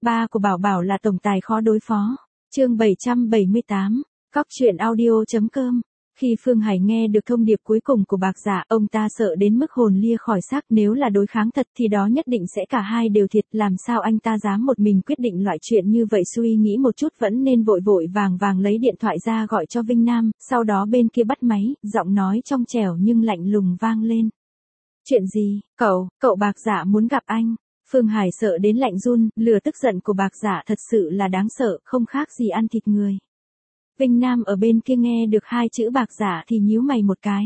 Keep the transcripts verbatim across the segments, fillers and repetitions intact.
Ba của Bảo Bảo là tổng tài khó đối phó. Chương bảy trăm bảy mươi tám, Cóc truyện audio chấm com. Khi Phương Hải nghe được thông điệp cuối cùng của Bạc Dạ, ông ta sợ đến mức hồn lia khỏi xác, nếu là đối kháng thật thì đó nhất định sẽ cả hai đều thiệt, làm sao anh ta dám một mình quyết định loại chuyện như vậy. Suy nghĩ một chút vẫn nên vội vội vàng vàng lấy điện thoại ra gọi cho Vinh Nam, sau đó bên kia bắt máy, giọng nói trong trẻo nhưng lạnh lùng vang lên. Chuyện gì, cậu, cậu Bạc Dạ muốn gặp anh. Phương Hải sợ đến lạnh run, lửa tức giận của Bạc Dạ thật sự là đáng sợ, không khác gì ăn thịt người. Vinh Nam ở bên kia nghe được hai chữ Bạc Dạ thì nhíu mày một cái.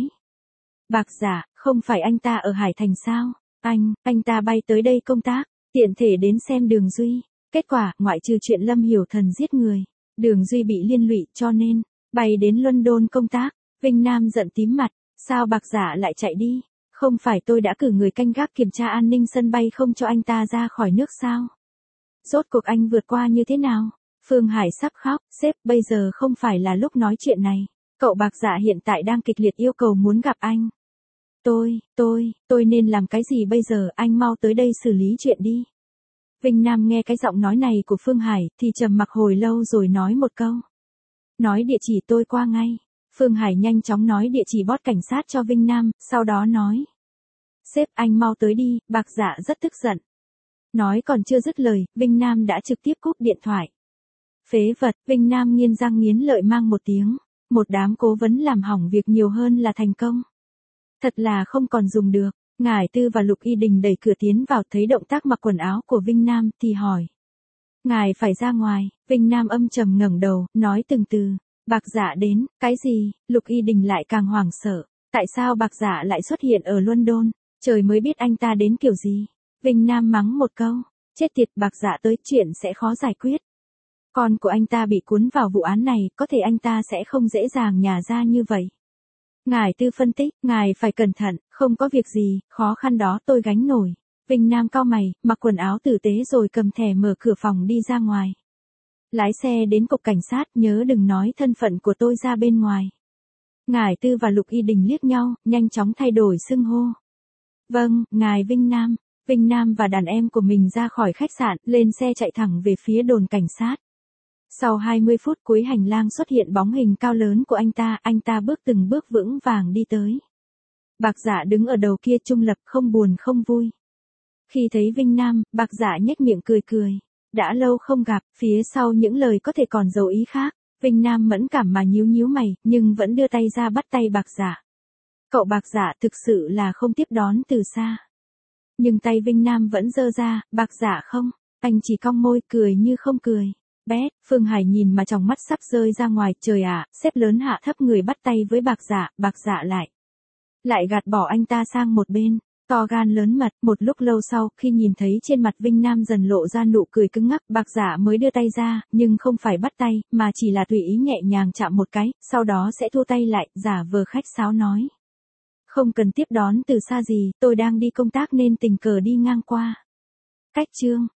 Bạc Dạ, không phải anh ta ở Hải Thành sao? Anh, anh ta bay tới đây công tác, tiện thể đến xem Đường Duy. Kết quả, ngoại trừ chuyện Lâm Hiểu Thần giết người, Đường Duy bị liên lụy cho nên, bay đến London công tác. Vinh Nam giận tím mặt, sao Bạc Dạ lại chạy đi? Không phải tôi đã cử người canh gác kiểm tra an ninh sân bay không cho anh ta ra khỏi nước sao? Rốt cuộc anh vượt qua như thế nào? Phương Hải sắp khóc, sếp, bây giờ không phải là lúc nói chuyện này. Cậu Bạc Dạ hiện tại đang kịch liệt yêu cầu muốn gặp anh. Tôi, tôi, tôi nên làm cái gì bây giờ, anh mau tới đây xử lý chuyện đi. Vinh Nam nghe cái giọng nói này của Phương Hải thì trầm mặc hồi lâu rồi nói một câu. Nói địa chỉ tôi qua ngay. Phương Hải nhanh chóng nói địa chỉ bot cảnh sát cho Vinh Nam, sau đó nói. Sếp, anh mau tới đi, Bạc Dạ rất tức giận. Nói còn chưa dứt lời, Vinh Nam đã trực tiếp cúp điện thoại. Phế vật, Vinh Nam nghiến răng nghiến lợi mang một tiếng. Một đám cố vấn làm hỏng việc nhiều hơn là thành công. Thật là không còn dùng được. Ngải Tư và Lục Y Đình đẩy cửa tiến vào, thấy động tác mặc quần áo của Vinh Nam thì hỏi. Ngài phải ra ngoài. Vinh Nam âm trầm ngẩng đầu, nói từng từ. Bạc Dạ đến, cái gì? Lục Y Đình lại càng hoảng sợ. Tại sao Bạc Dạ lại xuất hiện ở London? Trời mới biết anh ta đến kiểu gì. Vinh Nam mắng một câu. Chết tiệt, Bạc Dạ tới, chuyện sẽ khó giải quyết. Con của anh ta bị cuốn vào vụ án này, có thể anh ta sẽ không dễ dàng nhả ra như vậy. Ngải Tư phân tích, ngài phải cẩn thận, không có việc gì, khó khăn đó tôi gánh nổi. Vinh Nam cau mày, mặc quần áo tử tế rồi cầm thẻ mở cửa phòng đi ra ngoài. Lái xe đến cục cảnh sát, nhớ đừng nói thân phận của tôi ra bên ngoài. Ngải Tư và Lục Y Đình liếc nhau, nhanh chóng thay đổi xưng hô. Vâng, ngài Vinh Nam. Vinh Nam và đàn em của mình ra khỏi khách sạn, lên xe chạy thẳng về phía đồn cảnh sát. Sau hai mươi phút cuối hành lang xuất hiện bóng hình cao lớn của anh ta, anh ta bước từng bước vững vàng đi tới. Bạc Dạ đứng ở đầu kia trung lập, không buồn không vui. Khi thấy Vinh Nam, Bạc Dạ nhếch miệng cười cười. Đã lâu không gặp, phía sau những lời có thể còn dấu ý khác. Vinh Nam mẫn cảm mà nhíu nhíu mày, nhưng vẫn đưa tay ra bắt tay Bạc Dạ. Cậu Bạc Dạ thực sự là không tiếp đón từ xa. Nhưng tay Vinh Nam vẫn giơ ra, Bạc Dạ không, anh chỉ cong môi cười như không cười. Bé, Phương Hải nhìn mà trong mắt sắp rơi ra ngoài, trời ạ, sếp lớn hạ thấp người bắt tay với Bạc Dạ, Bạc Dạ lại. Lại gạt bỏ anh ta sang một bên, to gan lớn mật. Một lúc lâu sau, khi nhìn thấy trên mặt Vinh Nam dần lộ ra nụ cười cứng ngắc, Bạc Dạ mới đưa tay ra, nhưng không phải bắt tay, mà chỉ là tùy ý nhẹ nhàng chạm một cái, sau đó sẽ thu tay lại, giả vờ khách sáo nói. Không cần tiếp đón từ xa gì, tôi đang đi công tác nên tình cờ đi ngang qua. Cách chương.